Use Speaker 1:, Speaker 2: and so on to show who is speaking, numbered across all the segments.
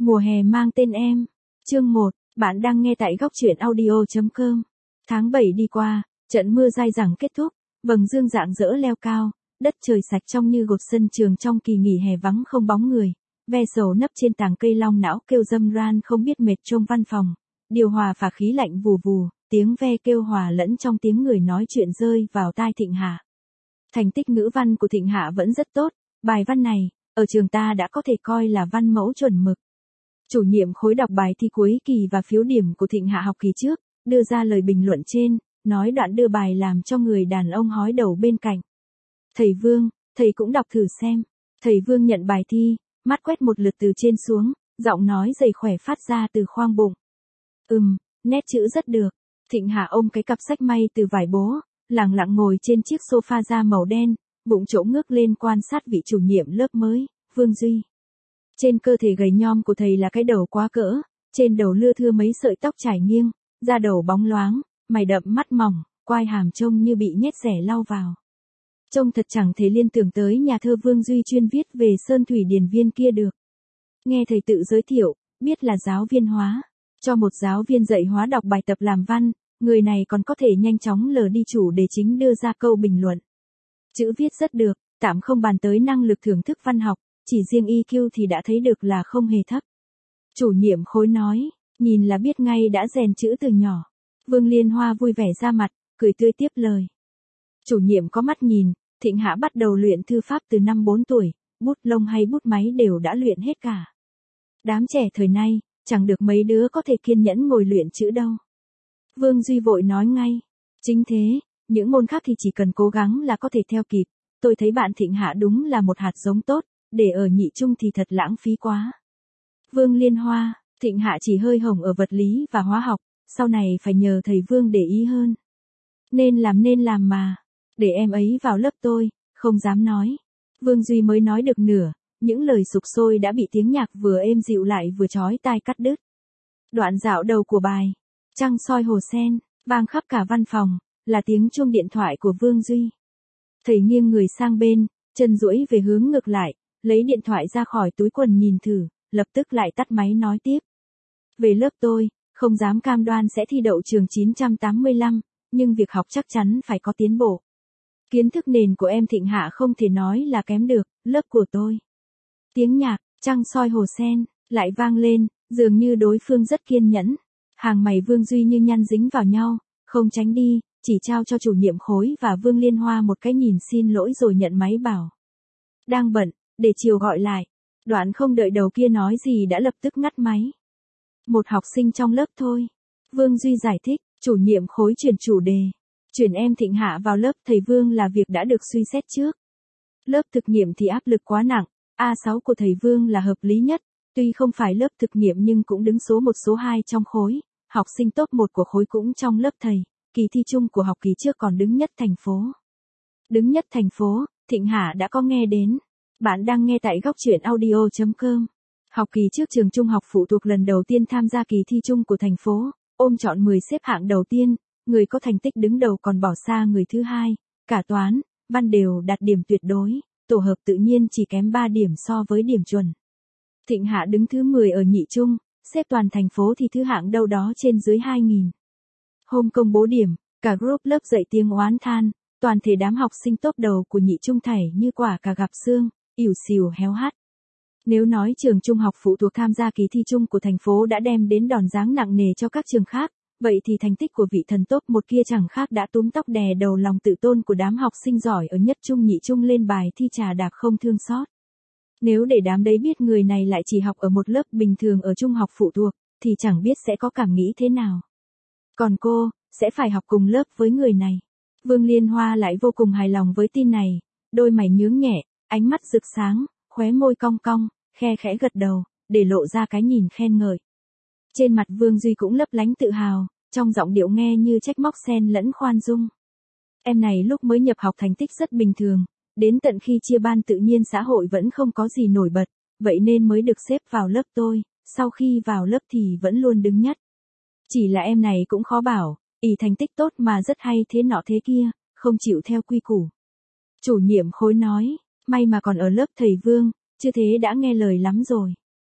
Speaker 1: Mùa hè mang tên em. Chương 1, bạn đang nghe tại góc truyện audio.com. Tháng 7 đi qua, trận mưa dai dẳng kết thúc, vầng dương rạng rỡ leo cao, đất trời sạch trong như gột sân trường trong kỳ nghỉ hè vắng không bóng người. Ve sầu nấp trên tàng cây long não kêu râm ran không biết mệt trong văn phòng. Điều hòa phả khí lạnh vù vù, tiếng ve kêu hòa lẫn trong tiếng người nói chuyện rơi vào tai Thịnh Hạ. Thành tích ngữ văn của Thịnh Hạ vẫn rất tốt, bài văn này, ở trường ta đã có thể coi là văn mẫu chuẩn mực. Chủ nhiệm khối đọc bài thi cuối kỳ và phiếu điểm của Thịnh Hạ học kỳ trước, đưa ra lời bình luận trên, nói đoạn đưa bài làm cho người đàn ông hói đầu bên cạnh. Thầy Vương, thầy cũng đọc thử xem. Thầy Vương nhận bài thi, mắt quét một lượt từ trên xuống, giọng nói dày khỏe phát ra từ khoang bụng. Nét chữ rất được. Thịnh Hạ ôm cái cặp sách may từ vải bố, lặng lặng ngồi trên chiếc sofa da màu đen, bụng chỗ ngước lên quan sát vị chủ nhiệm lớp mới, Vương Duy. Trên cơ thể gầy nhom của thầy là cái đầu quá cỡ, trên đầu lưa thưa mấy sợi tóc trải nghiêng, da đầu bóng loáng, mày đậm mắt mỏng, quai hàm trông như bị nhét rẻ lau vào. Trông thật chẳng thể liên tưởng tới nhà thơ Vương Duy chuyên viết về Sơn Thủy Điền Viên kia được. Nghe thầy tự giới thiệu, biết là giáo viên hóa. Cho một giáo viên dạy hóa đọc bài tập làm văn, người này còn có thể nhanh chóng lờ đi chủ đề chính đưa ra câu bình luận. Chữ viết rất được, tạm không bàn tới năng lực thưởng thức văn học, chỉ riêng EQ thì đã thấy được là không hề thấp. Chủ nhiệm khối nói, nhìn là biết ngay đã rèn chữ từ nhỏ. Vương Liên Hoa vui vẻ ra mặt, cười tươi tiếp lời. Chủ nhiệm có mắt nhìn, Thịnh Hạ bắt đầu luyện thư pháp từ năm 4 tuổi, bút lông hay bút máy đều đã luyện hết cả. Đám trẻ thời nay, chẳng được mấy đứa có thể kiên nhẫn ngồi luyện chữ đâu. Vương Duy vội nói ngay. Chính thế, những môn khác thì chỉ cần cố gắng là có thể theo kịp. Tôi thấy bạn Thịnh Hạ đúng là một hạt giống tốt, để ở nhị trung thì thật lãng phí quá. Vương Liên Hoa, Thịnh Hạ chỉ hơi hồng ở vật lý và hóa học, sau này phải nhờ thầy Vương để ý hơn. Nên làm mà. Để em ấy vào lớp tôi, không dám nói. Vương Duy mới nói được nửa, những lời sục sôi đã bị tiếng nhạc vừa êm dịu lại vừa chói tai cắt đứt. Đoạn dạo đầu của bài, trăng soi hồ sen, vang khắp cả văn phòng, là tiếng chuông điện thoại của Vương Duy. Thầy nghiêng người sang bên, chân duỗi về hướng ngược lại, lấy điện thoại ra khỏi túi quần nhìn thử, lập tức lại tắt máy nói tiếp. Về lớp tôi, không dám cam đoan sẽ thi đậu trường 985, nhưng việc học chắc chắn phải có tiến bộ. Kiến thức nền của em Thịnh Hạ không thể nói là kém được, lớp của tôi. Tiếng nhạc, trăng soi hồ sen, lại vang lên, dường như đối phương rất kiên nhẫn. Hàng mày Vương Duy như nhăn dính vào nhau, không tránh đi, chỉ trao cho chủ nhiệm khối và Vương Liên Hoa một cái nhìn xin lỗi rồi nhận máy bảo. Đang bận, để chiều gọi lại. Đoạn không đợi đầu kia nói gì đã lập tức ngắt máy. Một học sinh trong lớp thôi. Vương Duy giải thích, chủ nhiệm khối chuyển chủ đề. Chuyển em Thịnh Hạ vào lớp thầy Vương là việc đã được suy xét trước. Lớp thực nghiệm thì áp lực quá nặng, A6 của thầy Vương là hợp lý nhất, tuy không phải lớp thực nghiệm nhưng cũng đứng số 1 số 2 trong khối, học sinh top 1 của khối cũng trong lớp thầy, kỳ thi chung của học kỳ trước còn đứng nhất thành phố. Đứng nhất thành phố, Thịnh Hạ đã có nghe đến. Bạn đang nghe tại góc truyện audio.com. Học kỳ trước trường trung học phụ thuộc lần đầu tiên tham gia kỳ thi chung của thành phố, ôm trọn 10 xếp hạng đầu tiên, người có thành tích đứng đầu còn bỏ xa người thứ hai, cả toán, văn đều đạt điểm tuyệt đối, tổ hợp tự nhiên chỉ kém 3 điểm so với điểm chuẩn. Thịnh Hạ đứng thứ 10 ở nhị trung, xếp toàn thành phố thì thứ hạng đâu đó trên dưới 2.000. Hôm công bố điểm, cả group lớp dậy tiếng oán than, toàn thể đám học sinh top đầu của nhị trung thảy như quả cà gặp xương, ỉu xìu héo hắt. Nếu nói trường trung học phụ thuộc tham gia kỳ thi chung của thành phố đã đem đến đòn giáng nặng nề cho các trường khác, vậy thì thành tích của vị thần top 1 kia chẳng khác đã túm tóc đè đầu lòng tự tôn của đám học sinh giỏi ở nhất trung nhị trung lên bài thi trà đạp không thương xót. Nếu để đám đấy biết người này lại chỉ học ở một lớp bình thường ở trung học phụ thuộc, thì chẳng biết sẽ có cảm nghĩ thế nào. Còn cô, sẽ phải học cùng lớp với người này. Vương Liên Hoa lại vô cùng hài lòng với tin này, đôi mày nhướng nhẹ, ánh mắt rực sáng, khóe môi cong cong, khe khẽ gật đầu, để lộ ra cái nhìn khen ngợi. Trên mặt Vương Duy cũng lấp lánh tự hào, trong giọng điệu nghe như trách móc xen lẫn khoan dung. Em này lúc mới nhập học thành tích rất bình thường, đến tận khi chia ban tự nhiên xã hội vẫn không có gì nổi bật, vậy nên mới được xếp vào lớp tôi, sau khi vào lớp thì vẫn luôn đứng nhất. Chỉ là em này cũng khó bảo, thành tích tốt mà rất hay thế nọ thế kia, không chịu theo quy củ. Chủ nhiệm khối nói, may mà còn ở lớp thầy Vương, chứ thế đã nghe lời lắm rồi.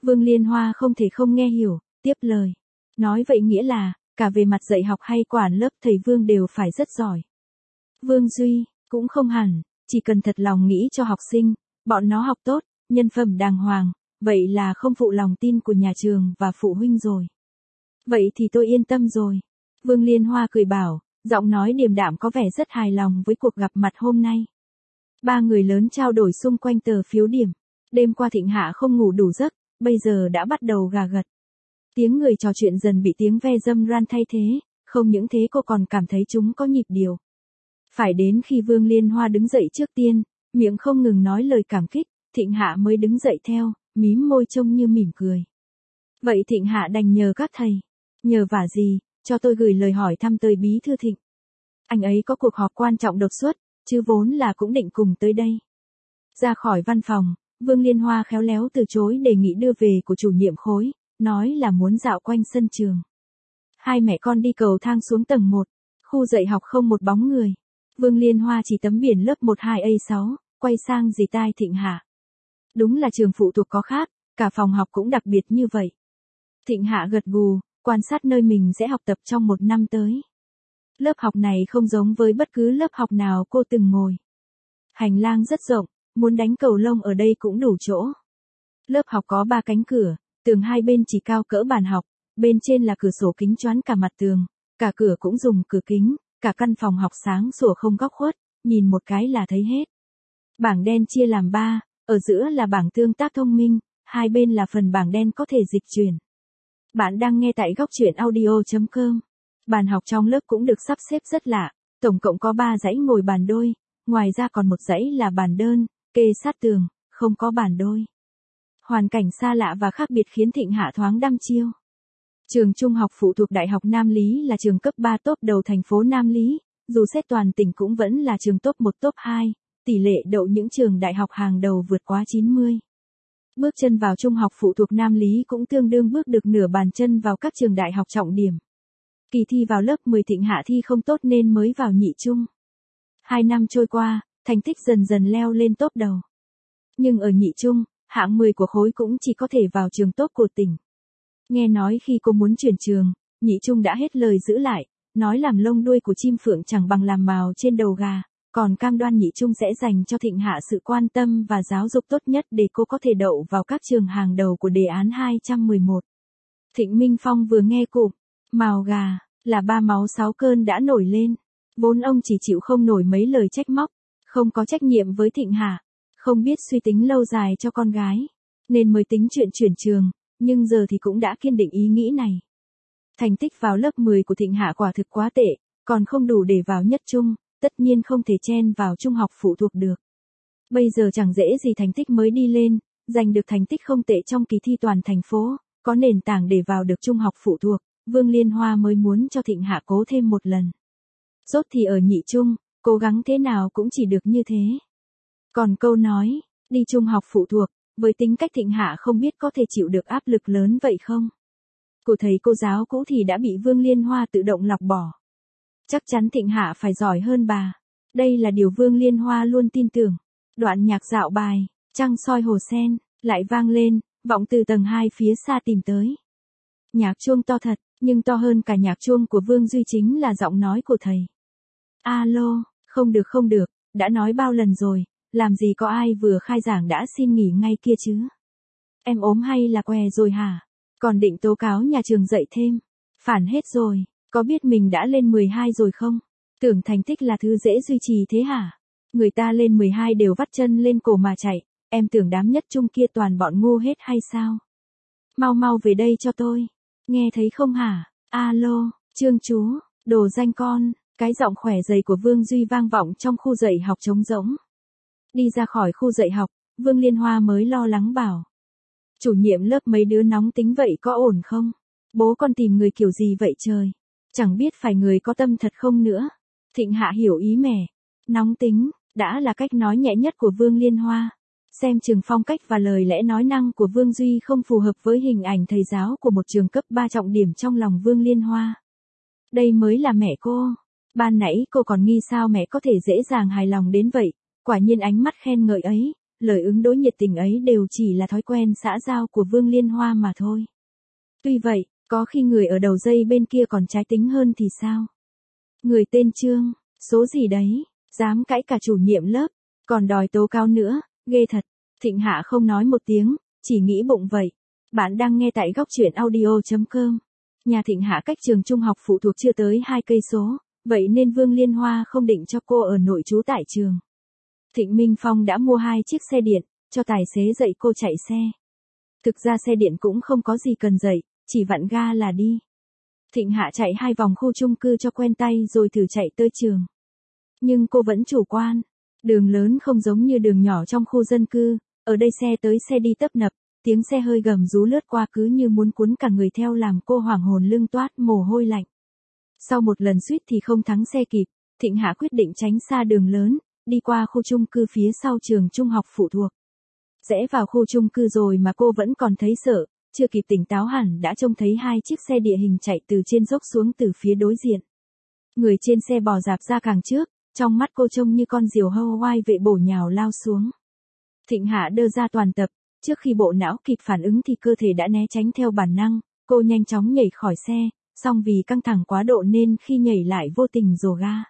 Speaker 1: Vương Liên Hoa không thể không nghe hiểu, tiếp lời. Nói vậy nghĩa là, cả về mặt dạy học hay quản lớp thầy Vương đều phải rất giỏi. Vương Duy, cũng không hẳn, chỉ cần thật lòng nghĩ cho học sinh, bọn nó học tốt, nhân phẩm đàng hoàng, vậy là không phụ lòng tin của nhà trường và phụ huynh rồi. Vậy thì tôi yên tâm rồi. Vương Liên Hoa cười bảo, giọng nói điềm đạm có vẻ rất hài lòng với cuộc gặp mặt hôm nay. Ba người lớn trao đổi xung quanh tờ phiếu điểm. Đêm qua Thịnh Hạ không ngủ đủ giấc, bây giờ đã bắt đầu gà gật. Tiếng người trò chuyện dần bị tiếng ve dâm ran thay thế, không những thế cô còn cảm thấy chúng có nhịp điệu. Phải đến khi Vương Liên Hoa đứng dậy trước tiên, miệng không ngừng nói lời cảm kích, Thịnh Hạ mới đứng dậy theo, mím môi trông như mỉm cười. Vậy Thịnh Hạ đành nhờ các thầy. Nhờ vả gì, cho tôi gửi lời hỏi thăm tới Bí thư Thịnh. Anh ấy có cuộc họp quan trọng đột xuất, chứ vốn là cũng định cùng tới đây. Ra khỏi văn phòng, Vương Liên Hoa khéo léo từ chối đề nghị đưa về của chủ nhiệm khối, nói là muốn dạo quanh sân trường. Hai mẹ con đi cầu thang xuống tầng 1, khu dạy học không một bóng người. Vương Liên Hoa chỉ tấm biển lớp 12A6, quay sang dì tai Thịnh Hạ. Đúng là trường phụ thuộc có khác, cả phòng học cũng đặc biệt như vậy. Thịnh Hạ gật gù, quan sát nơi mình sẽ học tập trong một năm tới. Lớp học này không giống với bất cứ lớp học nào cô từng ngồi. Hành lang rất rộng, muốn đánh cầu lông ở đây cũng đủ chỗ. Lớp học có 3 cánh cửa, tường hai bên chỉ cao cỡ bàn học, bên trên là cửa sổ kính choán cả mặt tường, cả cửa cũng dùng cửa kính, cả căn phòng học sáng sủa không góc khuất, nhìn một cái là thấy hết. Bảng đen chia làm 3, ở giữa là bảng tương tác thông minh, hai bên là phần bảng đen có thể dịch chuyển. Bạn đang nghe tại góc truyện audio.com. Bàn học trong lớp cũng được sắp xếp rất lạ, tổng cộng có 3 dãy ngồi bàn đôi, ngoài ra còn một dãy là bàn đơn, kê sát tường, không có bàn đôi. Hoàn cảnh xa lạ và khác biệt khiến Thịnh Hạ thoáng đăm chiêu. Trường Trung học phụ thuộc Đại học Nam Lý là trường cấp 3 top đầu thành phố Nam Lý, dù xét toàn tỉnh cũng vẫn là trường top 1 top 2, tỷ lệ đậu những trường đại học hàng đầu vượt quá 90. Bước chân vào trung học phụ thuộc Nam Lý cũng tương đương bước được nửa bàn chân vào các trường đại học trọng điểm. Kỳ thi vào lớp 10 Thịnh Hạ thi không tốt nên mới vào nhị trung. 2 năm trôi qua, thành tích dần dần leo lên top đầu. Nhưng ở nhị trung, hạng 10 của khối cũng chỉ có thể vào trường top của tỉnh. Nghe nói khi cô muốn chuyển trường, nhị trung đã hết lời giữ lại, nói làm lông đuôi của chim phượng chẳng bằng làm mào trên đầu gà, còn cam đoan nhị trung sẽ dành cho Thịnh Hạ sự quan tâm và giáo dục tốt nhất để cô có thể đậu vào các trường hàng đầu của đề án 211. Thịnh Minh Phong vừa nghe cụm mào gà là 3 máu 6 cơn đã nổi lên. Vốn ông chỉ chịu không nổi mấy lời trách móc, không có trách nhiệm với Thịnh Hạ, không biết suy tính lâu dài cho con gái, nên mới tính chuyện chuyển trường, nhưng giờ thì cũng đã kiên định ý nghĩ này. Thành tích vào lớp 10 của Thịnh Hạ quả thực quá tệ, còn không đủ để vào nhất trung, tất nhiên không thể chen vào trung học phụ thuộc được. Bây giờ chẳng dễ gì thành tích mới đi lên, giành được thành tích không tệ trong kỳ thi toàn thành phố, có nền tảng để vào được trung học phụ thuộc, Vương Liên Hoa mới muốn cho Thịnh Hạ cố thêm một lần. Rốt thì ở nhị trung, cố gắng thế nào cũng chỉ được như thế. Còn câu nói, đi trung học phụ thuộc, với tính cách Thịnh Hạ không biết có thể chịu được áp lực lớn vậy không? Cô thầy cô giáo cũ thì đã bị Vương Liên Hoa tự động lọc bỏ. Chắc chắn Thịnh Hạ phải giỏi hơn bà. Đây là điều Vương Liên Hoa luôn tin tưởng. Đoạn nhạc dạo bài, trăng soi hồ sen, lại vang lên, vọng từ tầng 2 phía xa tìm tới. Nhạc chuông to thật, nhưng to hơn cả nhạc chuông của Vương Duy chính là giọng nói của thầy. Alo, không được, đã nói bao lần rồi, làm gì có ai vừa khai giảng đã xin nghỉ ngay kia chứ. Em ốm hay là què rồi hả? Còn định tố cáo nhà trường dạy thêm. Phản hết rồi, có biết mình đã lên 12 rồi không? Tưởng thành tích là thứ dễ duy trì thế hả? Người ta lên 12 đều vắt chân lên cổ mà chạy, em tưởng đám nhất trung kia toàn bọn ngu hết hay sao? Mau về đây cho tôi. Nghe thấy không hả? Alo, Trương chú, đồ danh con. Cái giọng khỏe dày của Vương Duy vang vọng trong khu dạy học trống rỗng. Đi ra khỏi khu dạy học, Vương Liên Hoa mới lo lắng bảo. Chủ nhiệm lớp mấy đứa nóng tính vậy có ổn không? Bố con tìm người kiểu gì vậy trời? Chẳng biết phải người có tâm thật không nữa. Thịnh Hạ hiểu ý mẹ. Nóng tính, đã là cách nói nhẹ nhất của Vương Liên Hoa. Xem chừng phong cách và lời lẽ nói năng của Vương Duy không phù hợp với hình ảnh thầy giáo của một trường cấp 3 trọng điểm trong lòng Vương Liên Hoa. Đây mới là mẹ cô. Ban nãy cô còn nghi sao mẹ có thể dễ dàng hài lòng đến vậy, quả nhiên ánh mắt khen ngợi ấy, lời ứng đối nhiệt tình ấy đều chỉ là thói quen xã giao của Vương Liên Hoa mà thôi. Tuy vậy, có khi người ở đầu dây bên kia còn trái tính hơn thì sao? Người tên Trương, số gì đấy, dám cãi cả chủ nhiệm lớp, còn đòi tố cáo nữa, ghê thật. Thịnh Hạ không nói một tiếng, chỉ nghĩ bụng vậy. Bạn đang nghe tại góc truyện audio.com. Nhà Thịnh Hạ cách trường trung học phụ thuộc chưa tới 2 cây số, vậy nên Vương Liên Hoa không định cho cô ở nội trú tại trường. Thịnh Minh Phong đã mua 2 chiếc xe điện, cho tài xế dạy cô chạy xe. Thực ra xe điện cũng không có gì cần dạy, chỉ vặn ga là đi. Thịnh Hạ chạy 2 vòng khu chung cư cho quen tay rồi thử chạy tới trường. Nhưng cô vẫn chủ quan. Đường lớn không giống như đường nhỏ trong khu dân cư, ở đây xe tới xe đi tấp nập, tiếng xe hơi gầm rú lướt qua cứ như muốn cuốn cả người theo làm cô hoảng hồn lưng toát mồ hôi lạnh. Sau một lần suýt thì không thắng xe kịp, Thịnh Hạ quyết định tránh xa đường lớn, đi qua khu chung cư phía sau trường trung học phụ thuộc. Rẽ vào khu chung cư rồi mà cô vẫn còn thấy sợ, chưa kịp tỉnh táo hẳn đã trông thấy 2 chiếc xe địa hình chạy từ trên dốc xuống từ phía đối diện. Người trên xe bò dạp ra càng trước, trong mắt cô trông như con diều hâu oai vệ bổ nhào lao xuống. Thịnh Hạ đơ ra toàn tập, trước khi bộ não kịp phản ứng thì cơ thể đã né tránh theo bản năng, cô nhanh chóng nhảy khỏi xe, song vì căng thẳng quá độ nên khi nhảy lại vô tình rồ ga.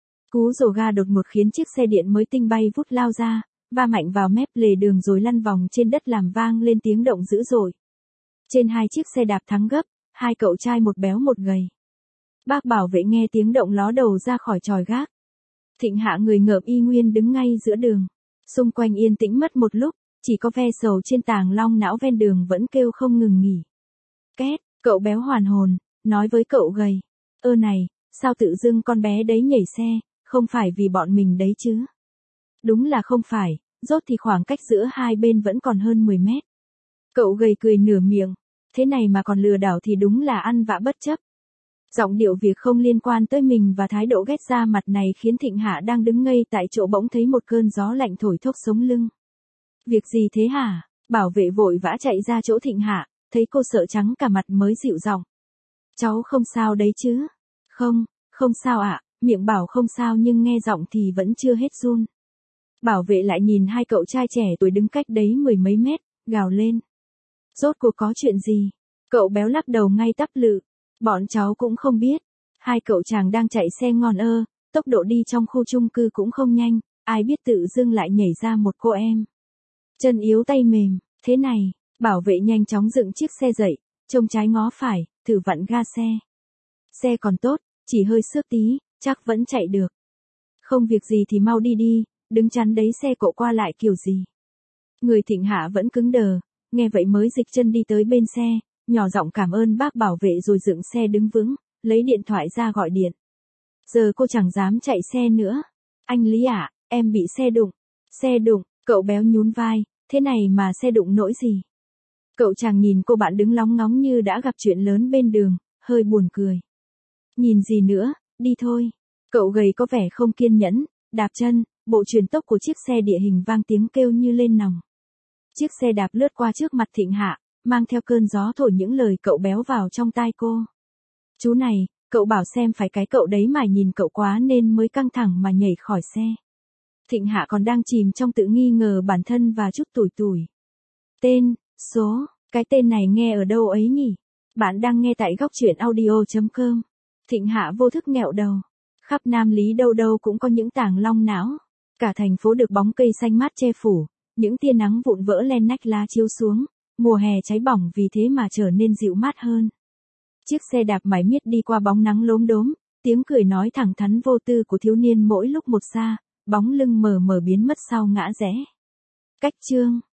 Speaker 1: Cú rồ ga đột ngột khiến chiếc xe điện mới tinh bay vút lao ra, va mạnh vào mép lề đường rồi lăn vòng trên đất làm vang lên tiếng động dữ dội. Trên 2 chiếc xe đạp thắng gấp, 2 cậu trai một béo một gầy. Bác bảo vệ nghe tiếng động ló đầu ra khỏi chòi gác. Thịnh Hạ người ngợm y nguyên đứng ngay giữa đường. Xung quanh yên tĩnh mất một lúc, chỉ có ve sầu trên tàng long não ven đường vẫn kêu không ngừng nghỉ. Két, cậu béo hoàn hồn, nói với cậu gầy. Ơ này, sao tự dưng con bé đấy nhảy xe, không phải vì bọn mình đấy chứ? Đúng là không phải, rốt thì khoảng cách giữa hai bên vẫn còn hơn 10 mét. Cậu gầy cười nửa miệng, thế này mà còn lừa đảo thì đúng là ăn vạ bất chấp. Giọng điệu việc không liên quan tới mình và thái độ ghét ra mặt này khiến Thịnh Hạ đang đứng ngây tại chỗ bỗng thấy một cơn gió lạnh thổi thốc sống lưng. Việc gì thế hả? Bảo vệ vội vã chạy ra chỗ Thịnh Hạ, thấy cô sợ trắng cả mặt mới dịu giọng. Cháu không sao đấy chứ? Không, không sao ạ, miệng bảo không sao nhưng nghe giọng thì vẫn chưa hết run. Bảo vệ lại nhìn 2 cậu trai trẻ tuổi đứng cách đấy 10 mấy mét, gào lên. Rốt cuộc có chuyện gì? Cậu béo lắc đầu ngay tắp lự. Bọn cháu cũng không biết. 2 cậu chàng đang chạy xe ngon tốc độ đi trong khu chung cư cũng không nhanh, ai biết tự dưng lại nhảy ra một cô em. Chân yếu tay mềm, thế này, bảo vệ nhanh chóng dựng chiếc xe dậy, trông trái ngó phải, thử vặn ga xe. Xe còn tốt, chỉ hơi xước tí, chắc vẫn chạy được. Không việc gì thì mau đi đi, đứng chắn đấy xe cộ qua lại kiểu gì. Người Thịnh Hạ vẫn cứng đờ, nghe vậy mới dịch chân đi tới bên xe, nhỏ giọng cảm ơn bác bảo vệ rồi dựng xe đứng vững, lấy điện thoại ra gọi điện. Giờ cô chẳng dám chạy xe nữa. Anh Lý ạ, em bị xe đụng. Xe đụng, cậu béo nhún vai, thế này mà xe đụng nỗi gì? Cậu chàng nhìn cô bạn đứng lóng ngóng như đã gặp chuyện lớn bên đường, hơi buồn cười. Nhìn gì nữa, đi thôi. Cậu gầy có vẻ không kiên nhẫn, đạp chân, bộ truyền tốc của chiếc xe địa hình vang tiếng kêu như lên nòng. Chiếc xe đạp lướt qua trước mặt Thịnh Hạ, mang theo cơn gió thổi những lời cậu béo vào trong tai cô. Chú này, cậu bảo xem phải cái cậu đấy mà nhìn cậu quá nên mới căng thẳng mà nhảy khỏi xe. Thịnh Hạ còn đang chìm trong tự nghi ngờ bản thân và chút tủi tủi. Tên, số, cái tên này nghe ở đâu ấy nhỉ? Bạn đang nghe tại góc truyện audio.com. Thịnh Hạ vô thức nghẹo đầu. Khắp Nam Lý đâu đâu cũng có những tàng long não. Cả thành phố được bóng cây xanh mát che phủ, những tia nắng vụn vỡ len nách lá chiếu xuống. Mùa hè cháy bỏng vì thế mà trở nên dịu mát hơn. Chiếc xe đạp mải miết đi qua bóng nắng lốm đốm, tiếng cười nói thẳng thắn vô tư của thiếu niên mỗi lúc một xa, bóng lưng mờ mờ biến mất sau ngã rẽ. Cách chương